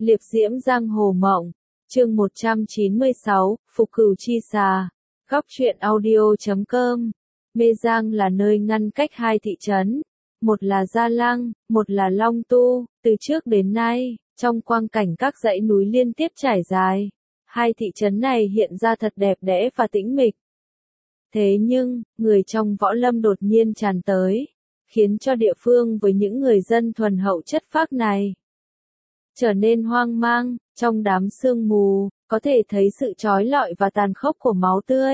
Liệp diễm giang hồ mộng. Chương 196, Phục Cửu Chi Xà. Góc truyện audio.com. Mê Giang là nơi ngăn cách hai thị trấn, một là Gia Lăng, một là Long Tu. Từ trước đến nay, trong quang cảnh các dãy núi liên tiếp trải dài, hai thị trấn này hiện ra thật đẹp đẽ và tĩnh mịch. Thế nhưng, người trong võ lâm đột nhiên tràn tới, khiến cho địa phương với những người dân thuần hậu chất phác này trở nên hoang mang. Trong đám sương mù, có thể thấy sự trói lọi và tàn khốc của máu tươi.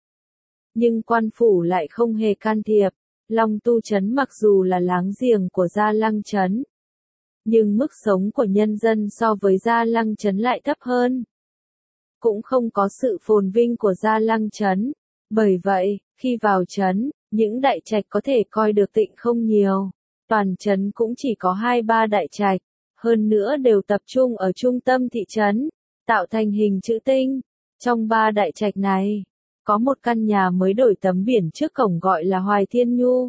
Nhưng quan phủ lại không hề can thiệp. Long Tu trấn mặc dù là láng giềng của Gia Lăng trấn, nhưng mức sống của nhân dân so với Gia Lăng trấn lại thấp hơn. Cũng không có sự phồn vinh của Gia Lăng trấn. Bởi vậy, khi vào trấn, những đại trạch có thể coi được tịnh không nhiều. Toàn trấn cũng chỉ có 2-3 đại trạch, hơn nữa đều tập trung ở trung tâm thị trấn, tạo thành hình chữ tinh. Trong 3 đại trạch này, có một căn nhà mới đổi tấm biển trước cổng gọi là Hoài Thiên Nhu.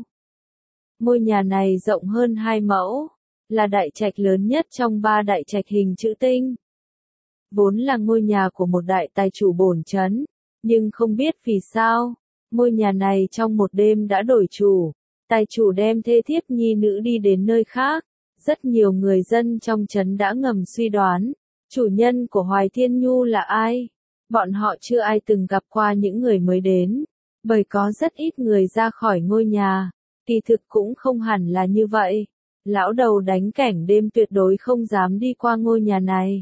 Ngôi nhà này rộng hơn 2 mẫu, là đại trạch lớn nhất trong 3 đại trạch hình chữ tinh. Vốn là ngôi nhà của một đại tài chủ bổn trấn, nhưng không biết vì sao, ngôi nhà này trong một đêm đã đổi chủ. Tài chủ đem thê thiếp nhi nữ đi đến nơi khác. Rất nhiều người dân trong trấn đã ngầm suy đoán, chủ nhân của Hoài Thiên Nhu là ai. Bọn họ chưa ai từng gặp qua những người mới đến, bởi có rất ít người ra khỏi ngôi nhà. Kỳ thực cũng không hẳn là như vậy. Lão đầu đánh cảnh đêm tuyệt đối không dám đi qua ngôi nhà này.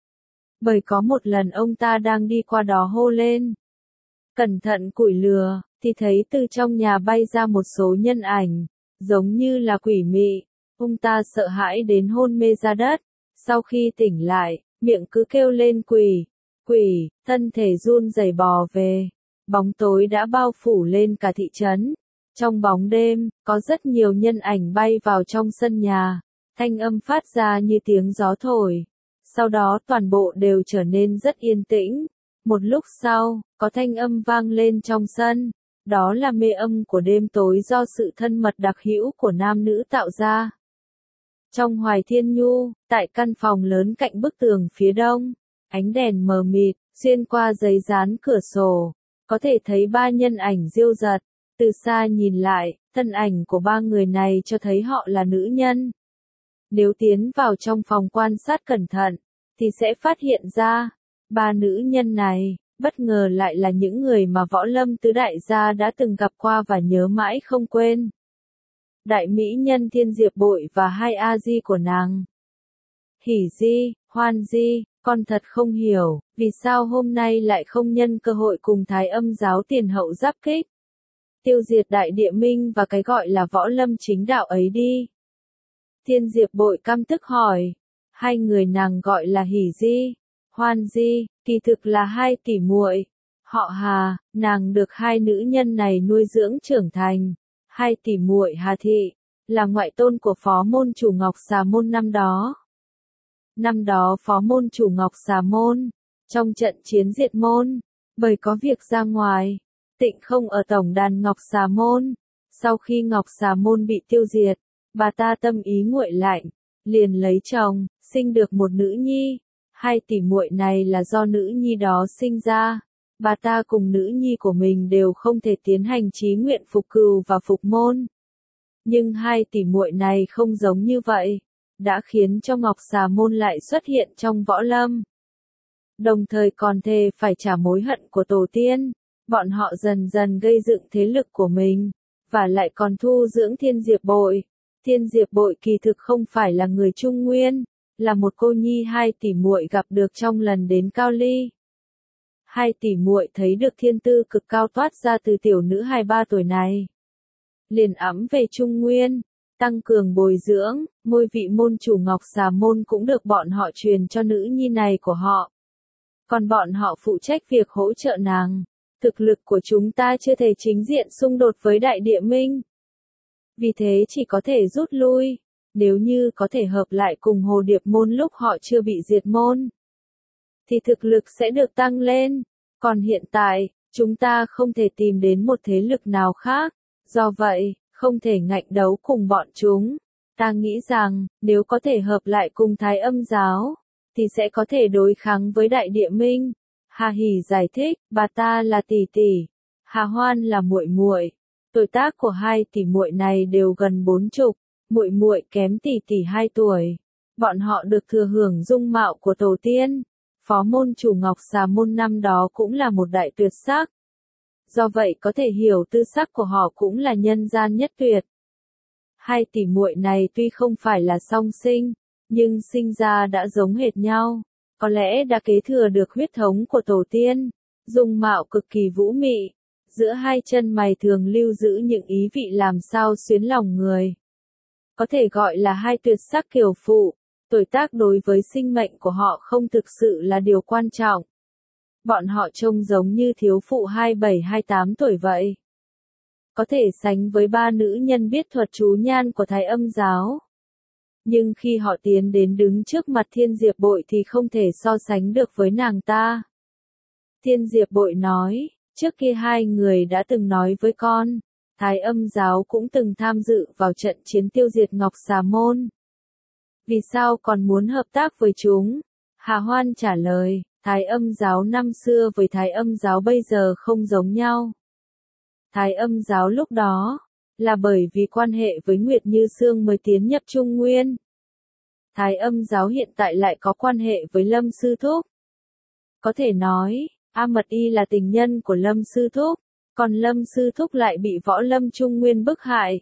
Bởi có một lần ông ta đang đi qua đó hô lên: "Cẩn thận củi lửa", thì thấy từ trong nhà bay ra một số nhân ảnh, giống như là quỷ mị. Ông ta sợ hãi đến hôn mê ra đất. Sau khi tỉnh lại, miệng cứ kêu lên quỷ, quỷ, thân thể run rẩy bò về. Bóng tối đã bao phủ lên cả thị trấn. Trong bóng đêm, có rất nhiều nhân ảnh bay vào trong sân nhà. Thanh âm phát ra như tiếng gió thổi. Sau đó toàn bộ đều trở nên rất yên tĩnh. Một lúc sau, có thanh âm vang lên trong sân. Đó là mê âm của đêm tối do sự thân mật đặc hữu của nam nữ tạo ra. Trong Hoài Thiên Nhu, tại căn phòng lớn cạnh bức tường phía đông, ánh đèn mờ mịt, xuyên qua giấy dán cửa sổ, có thể thấy 3 nhân ảnh diêu dật. Từ xa nhìn lại, thân ảnh của 3 người này cho thấy họ là nữ nhân. Nếu tiến vào trong phòng quan sát cẩn thận, thì sẽ phát hiện ra, 3 nữ nhân này, bất ngờ lại là những người mà Võ Lâm tứ đại gia đã từng gặp qua và nhớ mãi không quên. Đại mỹ nhân Thiên Diệp Bội và 2 A-di của nàng. Hỉ Di, Hoan Di, con thật không hiểu, vì sao hôm nay lại không nhân cơ hội cùng Thái Âm giáo tiền hậu giáp kích. Tiêu diệt Đại Địa Minh và cái gọi là Võ Lâm chính đạo ấy đi. Thiên Diệp Bội căm tức hỏi. 2 người nàng gọi là Hỉ Di, Hoan Di, kỳ thực là 2 tỷ muội. Họ Hà, nàng được 2 nữ nhân này nuôi dưỡng trưởng thành. 2 tỷ muội Hà Thị, là ngoại tôn của phó môn chủ Ngọc Xà Môn năm đó. Năm đó phó môn chủ Ngọc Xà Môn, trong trận chiến diệt môn, bởi có việc ra ngoài, tịnh không ở tổng đàn Ngọc Xà Môn. Sau khi Ngọc Xà Môn bị tiêu diệt, bà ta tâm ý nguội lạnh, liền lấy chồng, sinh được một nữ nhi. 2 tỷ muội này là do nữ nhi đó sinh ra. Bà ta cùng nữ nhi của mình đều không thể tiến hành chí nguyện phục cừu và phục môn. Nhưng 2 tỷ muội này không giống như vậy, đã khiến cho Ngọc Xà Môn lại xuất hiện trong võ lâm. Đồng thời còn thề phải trả mối hận của tổ tiên. Bọn họ dần dần gây dựng thế lực của mình, và lại còn thu dưỡng Thiên Diệp Bội. Thiên Diệp Bội kỳ thực không phải là người Trung Nguyên, là một cô nhi 2 tỷ muội gặp được trong lần đến Cao Ly. 2 tỷ muội thấy được thiên tư cực cao toát ra từ tiểu nữ 2-3 tuổi này, liền ẵm về Trung Nguyên, tăng cường bồi dưỡng. Ngôi vị môn chủ Ngọc Xà Môn cũng được bọn họ truyền cho nữ nhi này của họ. Còn bọn họ phụ trách việc hỗ trợ nàng. Thực lực của chúng ta chưa thể chính diện xung đột với Đại Địa Minh, vì thế chỉ có thể rút lui. Nếu như có thể hợp lại cùng Hồ Điệp Môn lúc họ chưa bị diệt môn, thì thực lực sẽ được tăng lên. Còn hiện tại, chúng ta không thể tìm đến một thế lực nào khác, do vậy, không thể ngạnh đấu cùng bọn chúng. Ta nghĩ rằng, nếu có thể hợp lại cùng Thái Âm giáo, thì sẽ có thể đối kháng với Đại Địa Minh. Hà Hỷ giải thích, bà ta là tỷ tỷ, Hà Hoan là muội muội. Tuổi tác của hai tỷ muội này đều gần 40, muội muội kém tỷ tỷ 2 tuổi. Bọn họ được thừa hưởng dung mạo của tổ tiên. Phó môn chủ Ngọc Xà môn năm đó cũng là một đại tuyệt sắc. Do vậy có thể hiểu tư sắc của họ cũng là nhân gian nhất tuyệt. Hai tỷ muội này tuy không phải là song sinh, nhưng sinh ra đã giống hệt nhau, có lẽ đã kế thừa được huyết thống của tổ tiên, dung mạo cực kỳ vũ mị, giữa hai chân mày thường lưu giữ những ý vị làm sao xuyến lòng người. Có thể gọi là hai tuyệt sắc kiều phụ, tuổi tác đối với sinh mệnh của họ không thực sự là điều quan trọng. Bọn họ trông giống như thiếu phụ 27-28 tuổi vậy. Có thể sánh với ba nữ nhân biết thuật chú nhan của Thái Âm giáo. Nhưng khi họ tiến đến đứng trước mặt Thiên Diệp Bội thì không thể so sánh được với nàng ta. Thiên Diệp Bội nói, trước kia hai người đã từng nói với con, Thái Âm giáo cũng từng tham dự vào trận chiến tiêu diệt Ngọc Xà môn. Vì sao còn muốn hợp tác với chúng? Hà Hoan trả lời, Thái Âm giáo năm xưa với Thái Âm giáo bây giờ không giống nhau. Thái Âm giáo lúc đó, là bởi vì quan hệ với Nguyệt Như Sương mới tiến nhập Trung Nguyên. Thái Âm giáo hiện tại lại có quan hệ với Lâm Sư Thúc. Có thể nói, A Mật Y là tình nhân của Lâm Sư Thúc, còn Lâm Sư Thúc lại bị Võ Lâm Trung Nguyên bức hại.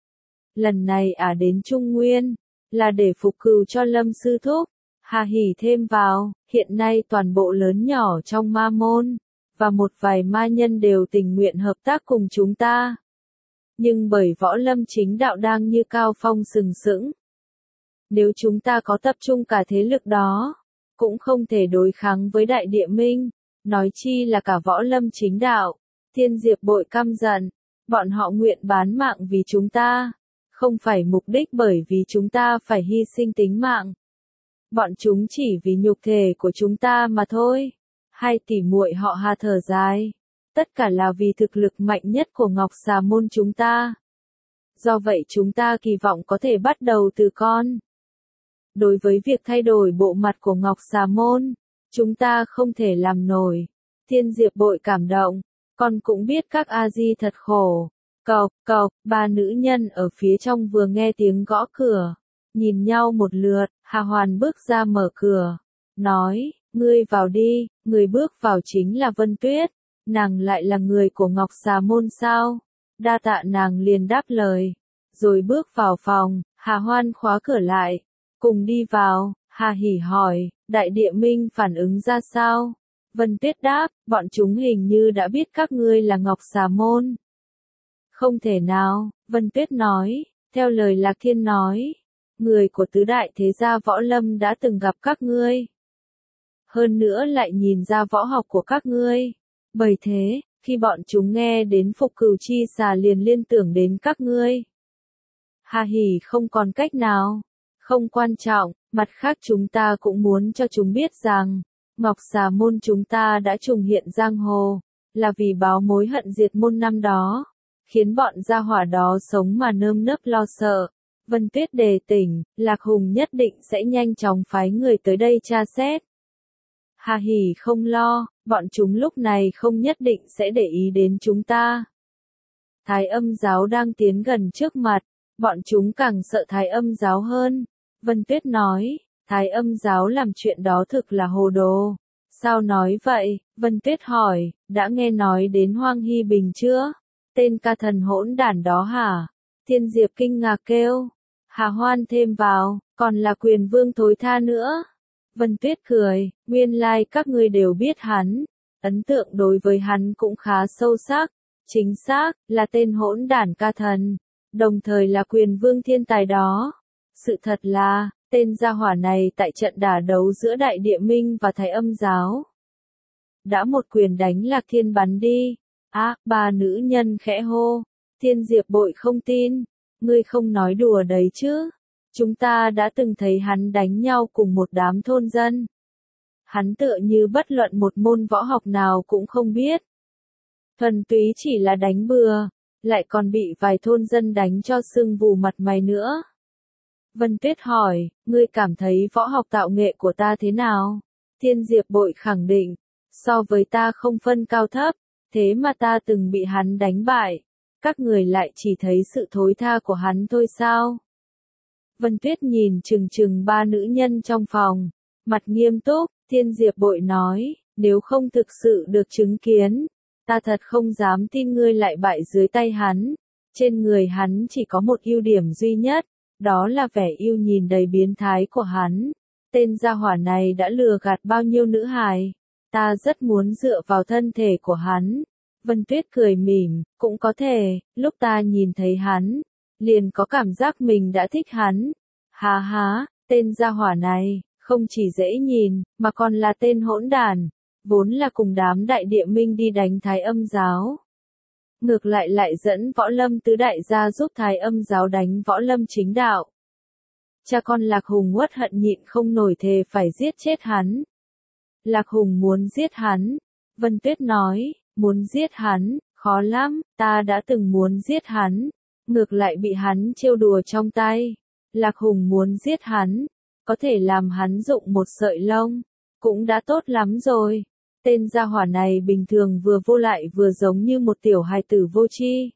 Lần này đến Trung Nguyên, là để phục cừu cho Lâm Sư Thúc. Hà Hỷ thêm vào, hiện nay toàn bộ lớn nhỏ trong ma môn, và một vài ma nhân đều tình nguyện hợp tác cùng chúng ta. Nhưng bởi Võ Lâm chính đạo đang như cao phong sừng sững. Nếu chúng ta có tập trung cả thế lực đó, cũng không thể đối kháng với Đại Địa Minh, nói chi là cả Võ Lâm chính đạo. Thiên Diệp Bội căm giận, bọn họ nguyện bán mạng vì chúng ta, không phải mục đích bởi vì chúng ta phải hy sinh tính mạng. Bọn chúng chỉ vì nhục thể của chúng ta mà thôi. Hai tỷ muội họ Hà thở dài. Tất cả là vì thực lực mạnh nhất của Ngọc Xà môn chúng ta. Do vậy chúng ta kỳ vọng có thể bắt đầu từ con. Đối với việc thay đổi bộ mặt của Ngọc Xà môn, chúng ta không thể làm nổi. Thiên Diệp Bội cảm động. Con cũng biết các A-di thật khổ. Cộc, cộc, ba nữ nhân ở phía trong vừa nghe tiếng gõ cửa. Nhìn nhau một lượt, Hà Hoàn bước ra mở cửa. Nói, ngươi vào đi, người bước vào chính là Vân Tuyết. Nàng lại là người của Ngọc Xà môn sao? Đa tạ nàng liền đáp lời. Rồi bước vào phòng, Hà Hoan khóa cửa lại. Cùng đi vào, Hà Hỷ hỏi, Đại Địa Minh phản ứng ra sao? Vân Tuyết đáp, bọn chúng hình như đã biết các ngươi là Ngọc Xà môn. Không thể nào, Vân Tuyết nói, theo lời Lạc Thiên nói, người của tứ đại thế gia Võ Lâm đã từng gặp các ngươi. Hơn nữa lại nhìn ra võ học của các ngươi. Bởi thế, khi bọn chúng nghe đến Phục Cừu Chi Xà liền liên tưởng đến các ngươi. Hà Hỷ không còn cách nào. Không quan trọng, mặt khác chúng ta cũng muốn cho chúng biết rằng, Ngọc Xà môn chúng ta đã trùng hiện giang hồ, là vì báo mối hận diệt môn năm đó, khiến bọn gia hỏa đó sống mà nơm nớp lo sợ. Vân Tuyết đề tỉnh, Lạc Hùng nhất định sẽ nhanh chóng phái người tới đây tra xét. Hà Hỷ không lo, bọn chúng lúc này không nhất định sẽ để ý đến chúng ta. Thái Âm giáo đang tiến gần trước mặt, bọn chúng càng sợ Thái Âm giáo hơn. Vân Tuyết nói, Thái Âm giáo làm chuyện đó thực là hồ đồ. Sao nói vậy? Vân Tuyết hỏi, đã nghe nói đến Hoang Hy Bình chưa? Tên ca thần hỗn đản đó hả? Thiên Diệp kinh ngạc kêu. Hà Hoan thêm vào, còn là Quyền Vương thối tha nữa. Vân Tuyết cười, nguyên lai các ngươi đều biết hắn. Ấn tượng đối với hắn cũng khá sâu sắc. Chính xác, là tên hỗn đản ca thần. Đồng thời là Quyền Vương thiên tài đó. Sự thật là, tên gia hỏa này tại trận đả đấu giữa Đại Địa Minh và Thái Âm giáo. Đã một quyền đánh Lạc Thiên bắn đi. Ba nữ nhân khẽ hô. Thiên Diệp Bội không tin. Ngươi không nói đùa đấy chứ. Chúng ta đã từng thấy hắn đánh nhau cùng một đám thôn dân. Hắn tựa như bất luận một môn võ học nào cũng không biết. Thuần túy chỉ là đánh bừa, lại còn bị vài thôn dân đánh cho sưng vù mặt mày nữa. Vân Tuyết hỏi, ngươi cảm thấy võ học tạo nghệ của ta thế nào? Thiên Diệp Bội khẳng định, so với ta không phân cao thấp, thế mà ta từng bị hắn đánh bại. Các người lại chỉ thấy sự thối tha của hắn thôi sao? Vân Tuyết nhìn chừng chừng ba nữ nhân trong phòng, mặt nghiêm túc, Thiên Diệp Bội nói, nếu không thực sự được chứng kiến, ta thật không dám tin ngươi lại bại dưới tay hắn. Trên người hắn chỉ có một ưu điểm duy nhất, đó là vẻ yêu nhìn đầy biến thái của hắn. Tên gia hỏa này đã lừa gạt bao nhiêu nữ hài. Ta rất muốn dựa vào thân thể của hắn. Vân Tuyết cười mỉm, cũng có thể, lúc ta nhìn thấy hắn, liền có cảm giác mình đã thích hắn. Hà há, tên gia hỏa này, không chỉ dễ nhìn, mà còn là tên hỗn đản, vốn là cùng đám đại địa minh đi đánh Thái Âm giáo. Ngược lại dẫn Võ Lâm tứ đại gia giúp Thái Âm giáo đánh Võ Lâm chính đạo. Cha con Lạc Hùng uất hận nhịn không nổi thề phải giết chết hắn. Lạc Hùng muốn giết hắn. Vân Tuyết nói, muốn giết hắn, khó lắm, ta đã từng muốn giết hắn. Ngược lại bị hắn trêu đùa trong tay. Lạc Hùng muốn giết hắn, có thể làm hắn rụng một sợi lông, cũng đã tốt lắm rồi. Tên gia hỏa này bình thường vừa vô lại vừa giống như một tiểu hài tử vô tri.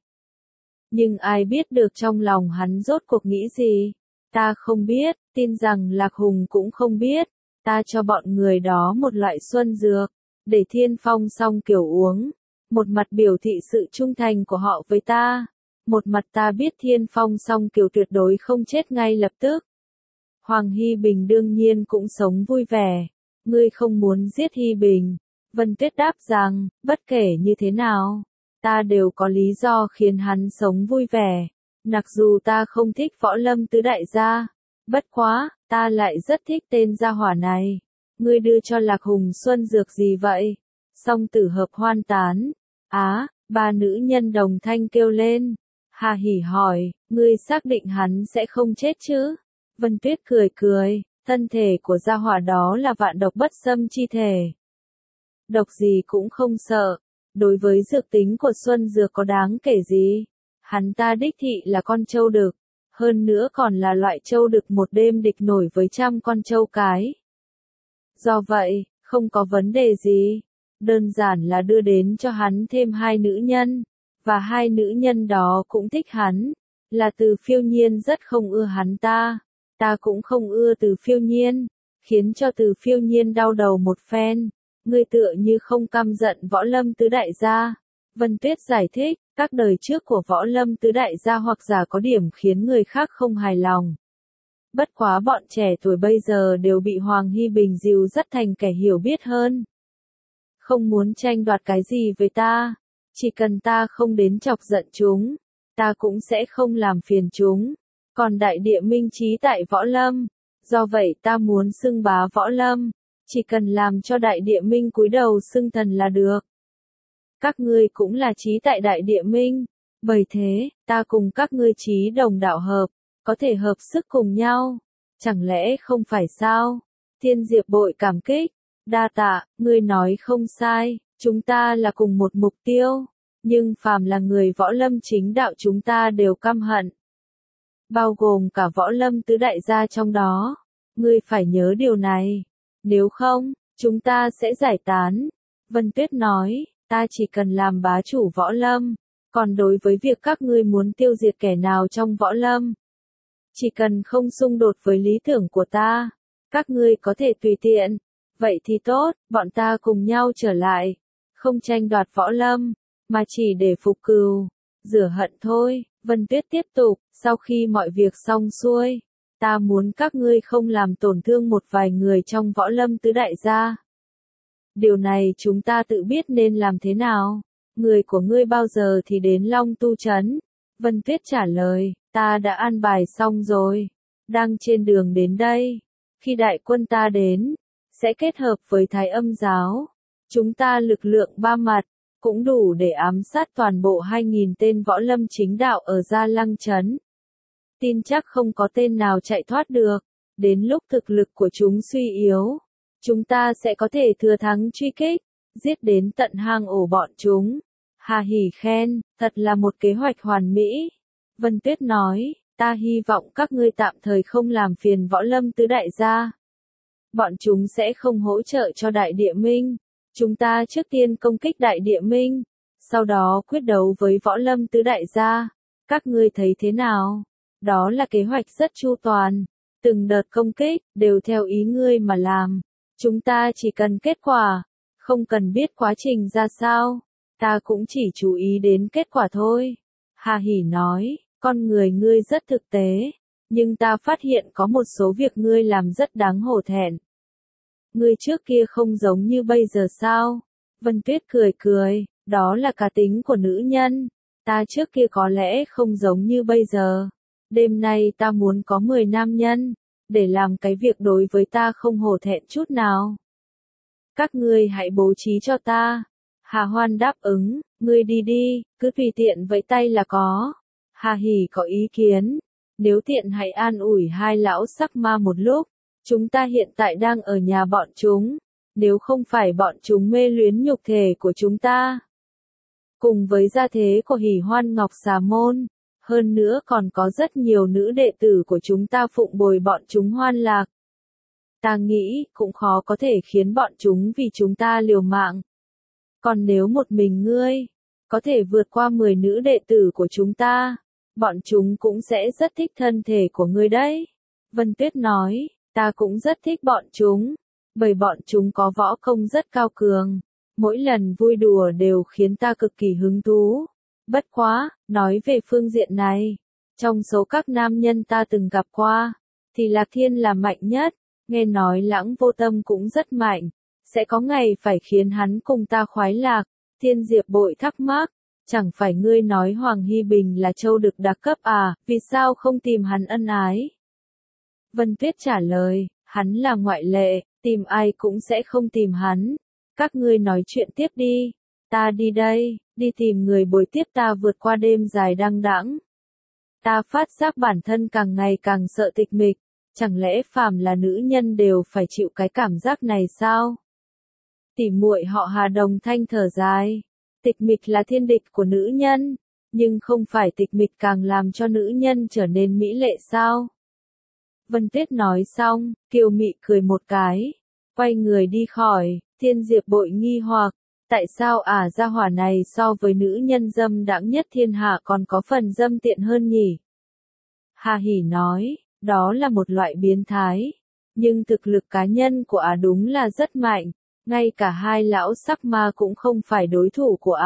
Nhưng ai biết được trong lòng hắn rốt cuộc nghĩ gì? Ta không biết, tin rằng Lạc Hùng cũng không biết. Ta cho bọn người đó một loại xuân dược, để Thiên Phong Song Kiều uống. Một mặt biểu thị sự trung thành của họ với ta. Một mặt ta biết Thiên Phong Song Kiều tuyệt đối không chết ngay lập tức. Hoàng Hy Bình đương nhiên cũng sống vui vẻ. Ngươi không muốn giết Hy Bình. Vân Tuyết đáp rằng, bất kể như thế nào, ta đều có lý do khiến hắn sống vui vẻ. Mặc dù ta không thích Võ Lâm tứ đại gia, bất quá, ta lại rất thích tên gia hỏa này. Ngươi đưa cho Lạc Hùng xuân dược gì vậy? Song tử hợp hoan tán. Á, ba nữ nhân đồng thanh kêu lên. Hà hỉ hỏi, ngươi xác định hắn sẽ không chết chứ? Vân Tuyết cười cười, thân thể của gia hỏa đó là vạn độc bất xâm chi thể. Độc gì cũng không sợ, đối với dược tính của xuân dược có đáng kể gì. Hắn ta đích thị là con trâu đực, hơn nữa còn là loại trâu đực một đêm địch nổi với 100 con trâu cái. Do vậy, không có vấn đề gì, đơn giản là đưa đến cho hắn thêm 2 nữ nhân, và 2 nữ nhân đó cũng thích hắn, là Từ Phiêu Nhiên rất không ưa hắn ta cũng không ưa Từ Phiêu Nhiên, khiến cho Từ Phiêu Nhiên đau đầu một phen. Ngươi tựa như không căm giận Võ Lâm tứ đại gia. Vân Tuyết giải thích, các đời trước của Võ Lâm tứ đại gia hoặc giả có điểm khiến người khác không hài lòng. Bất quá bọn trẻ tuổi bây giờ đều bị Hoàng Hy Bình dìu dắt thành kẻ hiểu biết hơn. Không muốn tranh đoạt cái gì với ta, chỉ cần ta không đến chọc giận chúng, ta cũng sẽ không làm phiền chúng. Còn đại địa minh trí tại Võ Lâm, do vậy ta muốn xưng bá Võ Lâm. Chỉ cần làm cho đại địa minh cúi đầu xưng thần là được. Các ngươi cũng là trí tại đại địa minh, bởi thế, ta cùng các ngươi trí đồng đạo hợp, có thể hợp sức cùng nhau. Chẳng lẽ không phải sao? Thiên Diệp Bội cảm kích, đa tạ, ngươi nói không sai, chúng ta là cùng một mục tiêu, nhưng phàm là người Võ Lâm chính đạo chúng ta đều căm hận. Bao gồm cả Võ Lâm tứ đại gia trong đó, ngươi phải nhớ điều này. Nếu không, chúng ta sẽ giải tán. Vân Tuyết nói, ta chỉ cần làm bá chủ Võ Lâm, còn đối với việc các ngươi muốn tiêu diệt kẻ nào trong Võ Lâm, chỉ cần không xung đột với lý tưởng của ta, các ngươi có thể tùy tiện. Vậy thì tốt, bọn ta cùng nhau trở lại, không tranh đoạt Võ Lâm, mà chỉ để phục cừu, rửa hận thôi. Vân Tuyết tiếp tục, sau khi mọi việc xong xuôi, ta muốn các ngươi không làm tổn thương một vài người trong Võ Lâm tứ đại gia. Điều này chúng ta tự biết nên làm thế nào. Người của ngươi bao giờ thì đến Long Tu Trấn? Vân Tuyết trả lời, ta đã an bài xong rồi, đang trên đường đến đây. Khi đại quân ta đến, sẽ kết hợp với Thái Âm giáo. Chúng ta lực lượng 3 mặt, cũng đủ để ám sát toàn bộ 2.000 tên Võ Lâm chính đạo ở Gia Lăng Trấn. Tin chắc không có tên nào chạy thoát được. Đến lúc thực lực của chúng suy yếu, chúng ta sẽ có thể thừa thắng truy kích, giết đến tận hang ổ bọn chúng. Hà hỉ khen, thật là một kế hoạch hoàn mỹ. Vân Tuyết nói, Ta hy vọng các ngươi tạm thời không làm phiền Võ Lâm tứ đại gia. Bọn chúng sẽ không hỗ trợ cho Đại Địa Minh. Chúng ta trước tiên công kích Đại Địa Minh, sau đó quyết đấu với Võ Lâm tứ đại gia. Các ngươi thấy thế nào? Đó là kế hoạch rất chu toàn. Từng đợt công kích, đều theo ý ngươi mà làm. Chúng ta chỉ cần kết quả, không cần biết quá trình ra sao. Ta cũng chỉ chú ý đến kết quả thôi. Hà Hỉ nói, con người ngươi rất thực tế, nhưng ta phát hiện có một số việc ngươi làm rất đáng hổ thẹn. Ngươi trước kia không giống như bây giờ sao? Vân Tuyết cười cười, đó là cá tính của nữ nhân. Ta trước kia có lẽ không giống như bây giờ. Đêm nay ta muốn có 10 nam nhân, để làm cái việc đối với ta không hổ thẹn chút nào. Các ngươi hãy bố trí cho ta. Hà Hoan đáp ứng, ngươi đi đi, cứ tùy tiện vẫy tay là có. Hà Hỉ có ý kiến, nếu tiện hãy an ủi hai lão sắc ma một lúc. Chúng ta hiện tại đang ở nhà bọn chúng, nếu không phải bọn chúng mê luyến nhục thể của chúng ta. Cùng với gia thế của Hỉ Hoan Ngọc Xà Môn, hơn nữa còn có rất nhiều nữ đệ tử của chúng ta phụng bồi bọn chúng hoan lạc. Ta nghĩ cũng khó có thể khiến bọn chúng vì chúng ta liều mạng. Còn nếu một mình ngươi, có thể vượt qua 10 nữ đệ tử của chúng ta, bọn chúng cũng sẽ rất thích thân thể của ngươi đấy. Vân Tuyết nói, ta cũng rất thích bọn chúng, bởi bọn chúng có võ công rất cao cường. Mỗi lần vui đùa đều khiến ta cực kỳ hứng thú. Bất quá, nói về phương diện này, trong số các nam nhân ta từng gặp qua, thì Lạc Thiên là mạnh nhất, nghe nói Lãng Vô Tâm cũng rất mạnh, sẽ có ngày phải khiến hắn cùng ta khoái lạc. Thiên Diệp Bội thắc mắc, chẳng phải ngươi nói Hoàng Hy Bình là châu đực đặc cấp à, vì sao không tìm hắn ân ái? Vân Tuyết trả lời, hắn là ngoại lệ, tìm ai cũng sẽ không tìm hắn. Các ngươi nói chuyện tiếp đi, ta đi đây, đi tìm người bồi tiếp ta vượt qua đêm dài đăng đẵng. Ta phát giác bản thân càng ngày càng sợ tịch mịch, chẳng lẽ phàm là nữ nhân đều phải chịu cái cảm giác này sao? Tỉ muội họ Hà đồng thanh thở dài, tịch mịch là thiên địch của nữ nhân, nhưng không phải tịch mịch càng làm cho nữ nhân trở nên mỹ lệ sao? Vân Tuyết nói xong, kiều mị cười một cái, quay người đi khỏi. Thiên Diệp Bội nghi hoặc, tại sao gia hỏa này so với nữ nhân dâm đãng nhất thiên hạ còn có phần dâm tiện hơn nhỉ? Hà Hỉ nói, đó là một loại biến thái, nhưng thực lực cá nhân của đúng là rất mạnh, ngay cả hai lão sắc ma cũng không phải đối thủ của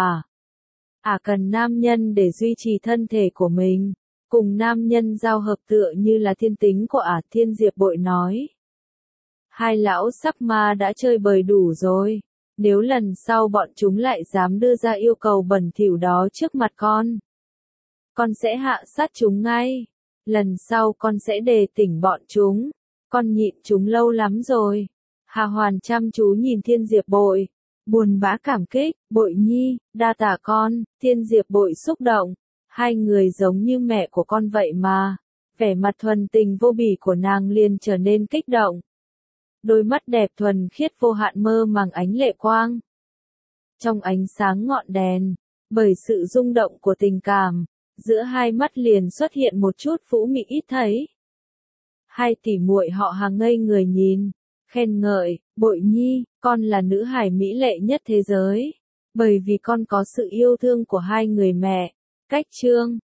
cần nam nhân để duy trì thân thể của mình, cùng nam nhân giao hợp tựa như là thiên tính của Thiên Diệp Bội nói. Hai lão sắc ma đã chơi bời đủ rồi, nếu lần sau bọn chúng lại dám đưa ra yêu cầu bẩn thỉu đó trước mặt con sẽ hạ sát chúng ngay. Lần sau con sẽ đề tỉnh bọn chúng, con nhịn chúng lâu lắm rồi. Hà Hoàn chăm chú nhìn Thiên Diệp Bội, buồn bã cảm kích, Bội nhi, đa tạ con. Thiên Diệp Bội xúc động, hai người giống như mẹ của con vậy mà. Vẻ mặt thuần tình vô bỉ của nàng liền trở nên kích động. Đôi mắt đẹp thuần khiết vô hạn mơ màng ánh lệ quang. Trong ánh sáng ngọn đèn, bởi sự rung động của tình cảm, giữa hai mắt liền xuất hiện một chút vũ mị ít thấy. Hai tỷ muội họ Hà ngây người nhìn, khen ngợi, Bội nhi, con là nữ hài mỹ lệ nhất thế giới, bởi vì con có sự yêu thương của hai người mẹ. Cách chương